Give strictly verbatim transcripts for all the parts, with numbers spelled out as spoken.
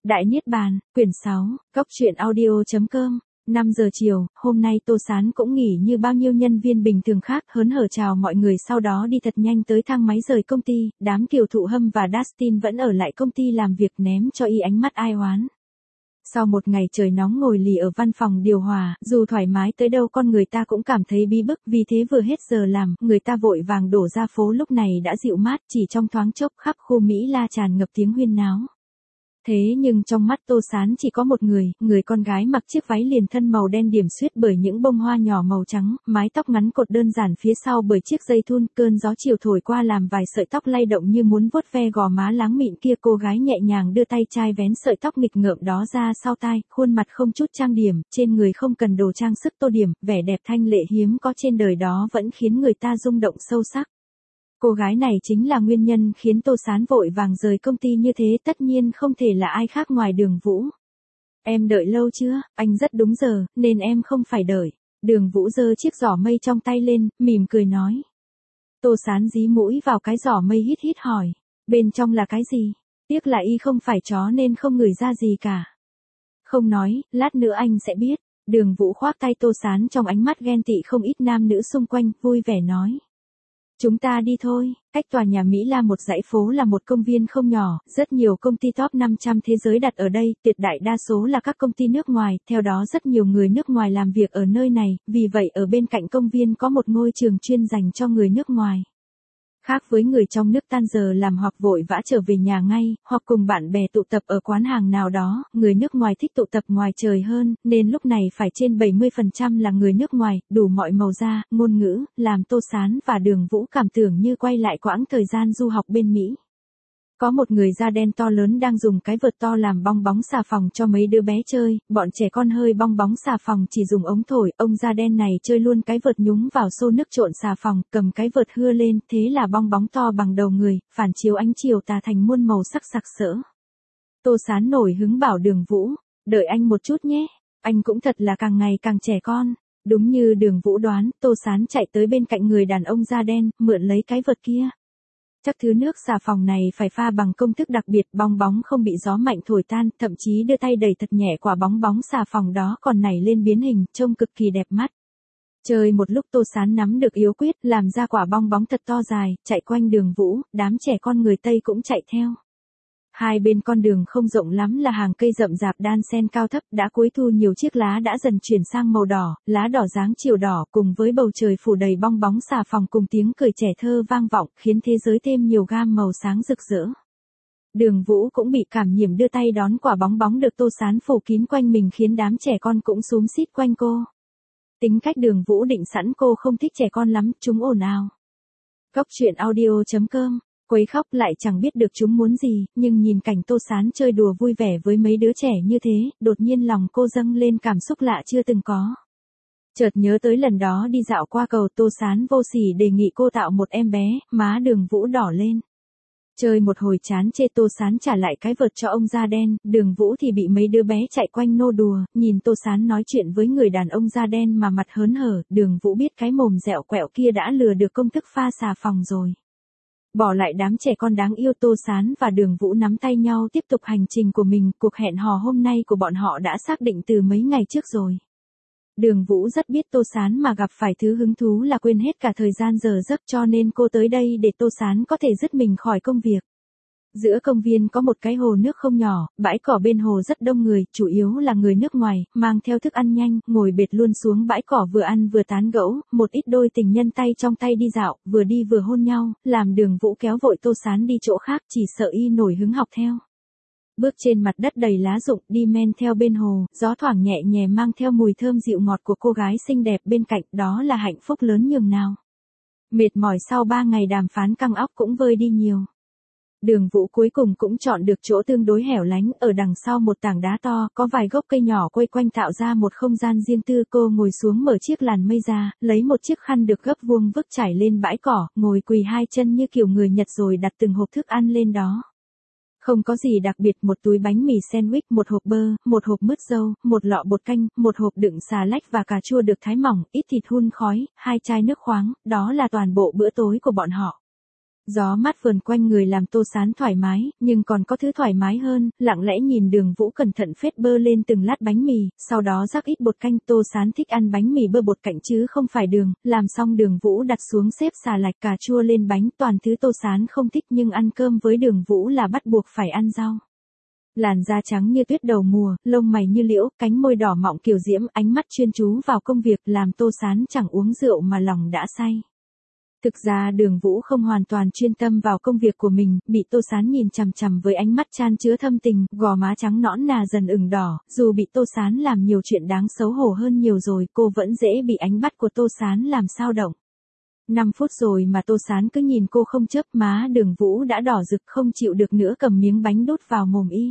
Đại Niết Bàn, quyển sáu, Cốc truyện audio chấm com. năm giờ chiều, hôm nay Tô Sán cũng nghỉ như bao nhiêu nhân viên bình thường khác, hớn hở chào mọi người sau đó đi thật nhanh tới thang máy rời công ty. Đám Kiều Thụ Hâm và Dustin vẫn ở lại công ty làm việc, ném cho y ánh mắt ai oán. Sau một ngày trời nóng ngồi lì ở văn phòng điều hòa, dù thoải mái tới đâu con người ta cũng cảm thấy bí bức, vì thế vừa hết giờ làm, người ta vội vàng đổ ra phố, lúc này đã dịu mát, chỉ trong thoáng chốc khắp khu Mỹ La tràn ngập tiếng huyên náo. Thế nhưng trong mắt Tô Sán chỉ có một người, người con gái mặc chiếc váy liền thân màu đen điểm xuyết bởi những bông hoa nhỏ màu trắng, mái tóc ngắn cột đơn giản phía sau bởi chiếc dây thun, cơn gió chiều thổi qua làm vài sợi tóc lay động như muốn vuốt ve gò má láng mịn kia. Cô gái nhẹ nhàng đưa tay chai vén sợi tóc nghịch ngợm đó ra sau tai, khuôn mặt không chút trang điểm, trên người không cần đồ trang sức tô điểm, vẻ đẹp thanh lệ hiếm có trên đời đó vẫn khiến người ta rung động sâu sắc. Cô gái này chính là nguyên nhân khiến Tô Sán vội vàng rời công ty như thế, tất nhiên không thể là ai khác ngoài Đường Vũ. Em đợi lâu chưa? Anh rất đúng giờ, nên em không phải đợi. Đường Vũ giơ chiếc giỏ mây trong tay lên, mỉm cười nói. Tô Sán dí mũi vào cái giỏ mây hít hít hỏi. Bên trong là cái gì? Tiếc là y không phải chó nên không ngửi ra gì cả. Không nói, lát nữa anh sẽ biết. Đường Vũ khoác tay Tô Sán trong ánh mắt ghen tị không ít nam nữ xung quanh, vui vẻ nói. Chúng ta đi thôi. Cách tòa nhà Mỹ La một dãy phố là một công viên không nhỏ, rất nhiều công ty top năm trăm thế giới đặt ở đây, tuyệt đại đa số là các công ty nước ngoài, theo đó rất nhiều người nước ngoài làm việc ở nơi này, vì vậy ở bên cạnh công viên có một ngôi trường chuyên dành cho người nước ngoài. Khác với người trong nước tan giờ làm hoặc vội vã trở về nhà ngay, hoặc cùng bạn bè tụ tập ở quán hàng nào đó, người nước ngoài thích tụ tập ngoài trời hơn, nên lúc này phải trên bảy mươi phần trăm là người nước ngoài, đủ mọi màu da, ngôn ngữ, làm Tô Sán và Đường Vũ cảm tưởng như quay lại quãng thời gian du học bên Mỹ. Có một người da đen to lớn đang dùng cái vợt to làm bong bóng xà phòng cho mấy đứa bé chơi, bọn trẻ con hơi bong bóng xà phòng chỉ dùng ống thổi, ông da đen này chơi luôn cái vợt nhúng vào xô nước trộn xà phòng, cầm cái vợt hưa lên, thế là bong bóng to bằng đầu người, phản chiếu ánh chiều tà thành muôn màu sắc sặc sỡ. Tô Sán nổi hứng bảo Đường Vũ, đợi anh một chút nhé, anh cũng thật là càng ngày càng trẻ con. Đúng như Đường Vũ đoán, Tô Sán chạy tới bên cạnh người đàn ông da đen, mượn lấy cái vợt kia. Chắc thứ nước xà phòng này phải pha bằng công thức đặc biệt, bong bóng không bị gió mạnh thổi tan, thậm chí đưa tay đẩy thật nhẹ quả bóng bóng xà phòng đó còn nảy lên biến hình, trông cực kỳ đẹp mắt. Chơi một lúc Tô Sán nắm được yếu quyết, làm ra quả bong bóng thật to dài, chạy quanh Đường Vũ, đám trẻ con người Tây cũng chạy theo. Hai bên con đường không rộng lắm là hàng cây rậm rạp đan xen cao thấp, đã cuối thu nhiều chiếc lá đã dần chuyển sang màu đỏ, lá đỏ dáng chiều đỏ cùng với bầu trời phủ đầy bong bóng xà phòng cùng tiếng cười trẻ thơ vang vọng, khiến thế giới thêm nhiều gam màu sáng rực rỡ. Đường Vũ cũng bị cảm nhiễm đưa tay đón quả bóng bóng được Tô Sán phủ kín quanh mình khiến đám trẻ con cũng xúm xít quanh cô. Tính cách Đường Vũ định sẵn cô không thích trẻ con lắm, chúng ồn ào. Cốc truyện audio chấm com. Quấy khóc lại chẳng biết được chúng muốn gì, nhưng nhìn cảnh Tô Sán chơi đùa vui vẻ với mấy đứa trẻ như thế, đột nhiên lòng cô dâng lên cảm xúc lạ chưa từng có. Chợt nhớ tới lần đó đi dạo qua cầu, Tô Sán vô sỉ đề nghị cô tạo một em bé, má Đường Vũ đỏ lên. Chơi một hồi chán chê, Tô Sán trả lại cái vợt cho ông da đen, Đường Vũ thì bị mấy đứa bé chạy quanh nô đùa, nhìn Tô Sán nói chuyện với người đàn ông da đen mà mặt hớn hở, Đường Vũ biết cái mồm dẻo quẹo kia đã lừa được công thức pha xà phòng rồi. Bỏ lại đám trẻ con đáng yêu, Tô Sán và Đường Vũ nắm tay nhau tiếp tục hành trình của mình, cuộc hẹn hò hôm nay của bọn họ đã xác định từ mấy ngày trước rồi. Đường Vũ rất biết Tô Sán mà gặp phải thứ hứng thú là quên hết cả thời gian giờ giấc, cho nên cô tới đây để Tô Sán có thể dứt mình khỏi công việc. Giữa công viên có một cái hồ nước không nhỏ, bãi cỏ bên hồ rất đông người, chủ yếu là người nước ngoài, mang theo thức ăn nhanh, ngồi bệt luôn xuống bãi cỏ vừa ăn vừa tán gẫu, một ít đôi tình nhân tay trong tay đi dạo, vừa đi vừa hôn nhau, làm Đường Vũ kéo vội Tô Sán đi chỗ khác, chỉ sợ y nổi hứng học theo. Bước trên mặt đất đầy lá rụng, đi men theo bên hồ, gió thoảng nhẹ nhẹ mang theo mùi thơm dịu ngọt của cô gái xinh đẹp bên cạnh, đó là hạnh phúc lớn nhường nào. Mệt mỏi sau ba ngày đàm phán căng óc cũng vơi đi nhiều. Đường Vũ cuối cùng cũng chọn được chỗ tương đối hẻo lánh, ở đằng sau một tảng đá to, có vài gốc cây nhỏ quây quanh tạo ra một không gian riêng tư. Cô ngồi xuống mở chiếc làn mây ra, lấy một chiếc khăn được gấp vuông vức trải lên bãi cỏ, ngồi quỳ hai chân như kiểu người Nhật rồi đặt từng hộp thức ăn lên đó. Không có gì đặc biệt, một túi bánh mì sandwich, một hộp bơ, một hộp mứt dâu, một lọ bột canh, một hộp đựng xà lách và cà chua được thái mỏng, ít thịt hun khói, hai chai nước khoáng, đó là toàn bộ bữa tối của bọn họ. Gió mát vờn quanh người làm Tô Sán thoải mái, nhưng còn có thứ thoải mái hơn, lặng lẽ nhìn Đường Vũ cẩn thận phết bơ lên từng lát bánh mì, sau đó rắc ít bột canh. Tô Sán thích ăn bánh mì bơ bột cạnh chứ không phải đường, làm xong Đường Vũ đặt xuống xếp xà lạch cà chua lên bánh, toàn thứ Tô Sán không thích nhưng ăn cơm với Đường Vũ là bắt buộc phải ăn rau. Làn da trắng như tuyết đầu mùa, lông mày như liễu, cánh môi đỏ mọng kiều diễm, ánh mắt chuyên chú vào công việc làm Tô Sán chẳng uống rượu mà lòng đã say. Thực ra Đường Vũ không hoàn toàn chuyên tâm vào công việc của mình, bị Tô Sán nhìn chằm chằm với ánh mắt chan chứa thâm tình, gò má trắng nõn nà dần ửng đỏ, dù bị Tô Sán làm nhiều chuyện đáng xấu hổ hơn nhiều rồi, cô vẫn dễ bị ánh mắt của Tô Sán làm sao động. năm phút rồi mà Tô Sán cứ nhìn cô không chớp, má Đường Vũ đã đỏ rực không chịu được nữa, cầm miếng bánh đút vào mồm y.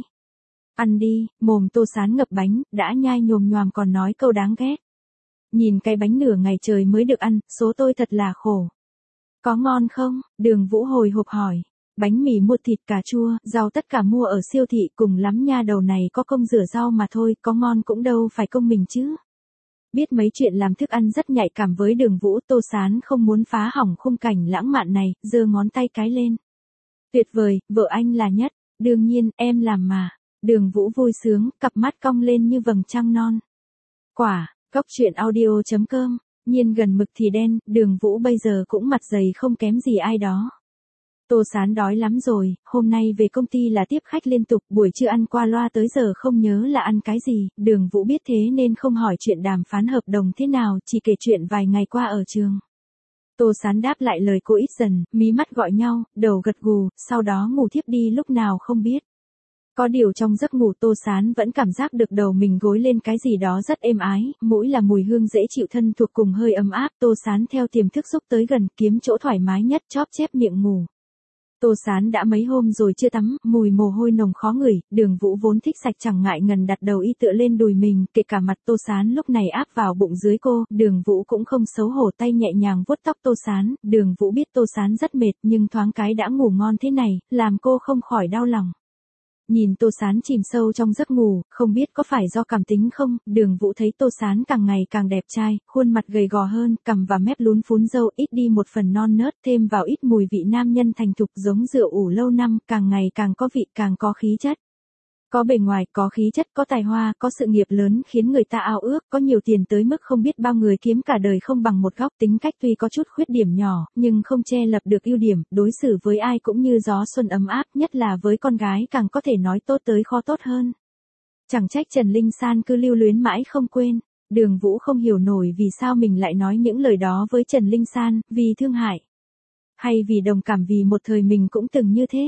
Ăn đi, mồm Tô Sán ngập bánh, đã nhai nhồm nhoàm còn nói câu đáng ghét. Nhìn cái bánh nửa ngày trời mới được ăn, số tôi thật là khổ. Có ngon không? Đường Vũ hồi hộp hỏi. Bánh mì mua thịt cà chua, rau tất cả mua ở siêu thị, cùng lắm nha đầu này có công rửa rau mà thôi, có ngon cũng đâu phải công mình chứ. Biết mấy chuyện làm thức ăn rất nhạy cảm với Đường Vũ, Tô Sán không muốn phá hỏng khung cảnh lãng mạn này, giơ ngón tay cái lên. Tuyệt vời, vợ anh là nhất, đương nhiên, em làm mà. Đường Vũ vui sướng, cặp mắt cong lên như vầng trăng non. Quả, cốc truyện audio chấm com. Nhiên gần mực thì đen, Đường Vũ bây giờ cũng mặt dày không kém gì ai đó. Tô Sán đói lắm rồi, hôm nay về công ty là tiếp khách liên tục, buổi trưa ăn qua loa tới giờ không nhớ là ăn cái gì, Đường Vũ biết thế nên không hỏi chuyện đàm phán hợp đồng thế nào, chỉ kể chuyện vài ngày qua ở trường. Tô Sán đáp lại lời cô ít dần, mí mắt gọi nhau, đầu gật gù, sau đó ngủ thiếp đi lúc nào không biết. Có điều trong giấc ngủ Tô Sán vẫn cảm giác được đầu mình gối lên cái gì đó rất êm ái, mũi là mùi hương dễ chịu thân thuộc cùng hơi ấm áp. Tô Sán theo tiềm thức xúc tới gần, kiếm chỗ thoải mái nhất, chóp chép miệng ngủ. Tô Sán đã mấy hôm rồi chưa tắm, mùi mồ hôi nồng khó ngửi, Đường Vũ vốn thích sạch chẳng ngại ngần đặt đầu y tựa lên đùi mình, kể cả mặt Tô Sán lúc này áp vào bụng dưới cô, Đường Vũ cũng không xấu hổ, tay nhẹ nhàng vuốt tóc Tô Sán. Đường Vũ biết Tô Sán rất mệt nhưng thoáng cái đã ngủ ngon thế này, làm cô không khỏi đau lòng. Nhìn Tô Sán chìm sâu trong giấc ngủ, không biết có phải do cảm tính không, Đường Vũ thấy Tô Sán càng ngày càng đẹp trai, khuôn mặt gầy gò hơn, cằm và mép lún phún râu ít đi một phần non nớt, thêm vào ít mùi vị nam nhân thành thục giống rượu ủ lâu năm, càng ngày càng có vị, càng có khí chất. Có bề ngoài, có khí chất, có tài hoa, có sự nghiệp lớn khiến người ta ao ước, có nhiều tiền tới mức không biết bao người kiếm cả đời không bằng một góc. Tính cách tuy có chút khuyết điểm nhỏ, nhưng không che lập được ưu điểm, đối xử với ai cũng như gió xuân ấm áp, nhất là với con gái càng có thể nói tốt tới khó tốt hơn. Chẳng trách Trần Linh San cứ lưu luyến mãi không quên. Đường Vũ không hiểu nổi vì sao mình lại nói những lời đó với Trần Linh San, vì thương hại. Hay vì đồng cảm vì một thời mình cũng từng như thế.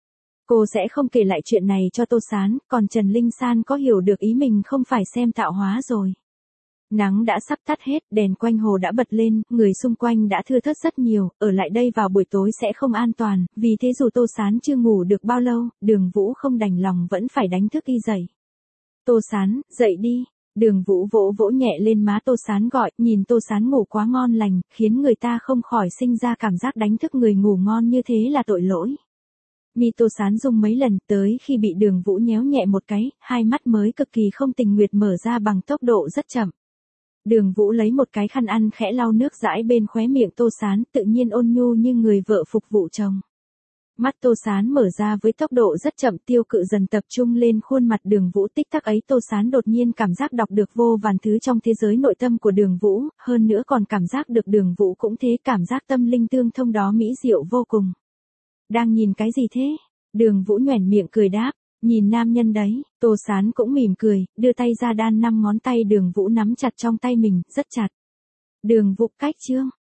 Cô sẽ không kể lại chuyện này cho Tô Sán, còn Trần Linh San có hiểu được ý mình không phải xem tạo hóa rồi. Nắng đã sắp tắt hết, đèn quanh hồ đã bật lên, người xung quanh đã thưa thớt rất nhiều, ở lại đây vào buổi tối sẽ không an toàn, vì thế dù Tô Sán chưa ngủ được bao lâu, Đường Vũ không đành lòng vẫn phải đánh thức y dậy. Tô Sán, dậy đi. Đường Vũ vỗ vỗ nhẹ lên má Tô Sán gọi, nhìn Tô Sán ngủ quá ngon lành, khiến người ta không khỏi sinh ra cảm giác đánh thức người ngủ ngon như thế là tội lỗi. Mi Tô Sán rung mấy lần, tới khi bị Đường Vũ nhéo nhẹ một cái, hai mắt mới cực kỳ không tình nguyện mở ra bằng tốc độ rất chậm. Đường Vũ lấy một cái khăn ăn khẽ lau nước dãi bên khóe miệng Tô Sán, tự nhiên ôn nhu như người vợ phục vụ chồng. Mắt Tô Sán mở ra với tốc độ rất chậm, tiêu cự dần tập trung lên khuôn mặt Đường Vũ. Tích tắc ấy Tô Sán đột nhiên cảm giác đọc được vô vàn thứ trong thế giới nội tâm của Đường Vũ, hơn nữa còn cảm giác được Đường Vũ cũng thế, cảm giác tâm linh tương thông đó mỹ diệu vô cùng. Đang nhìn cái gì thế? Đường Vũ nhoẻn miệng cười đáp, nhìn nam nhân đấy. Tô Sán cũng mỉm cười, đưa tay ra đan năm ngón tay Đường Vũ nắm chặt trong tay mình, rất chặt. Đường Vũ cách chương.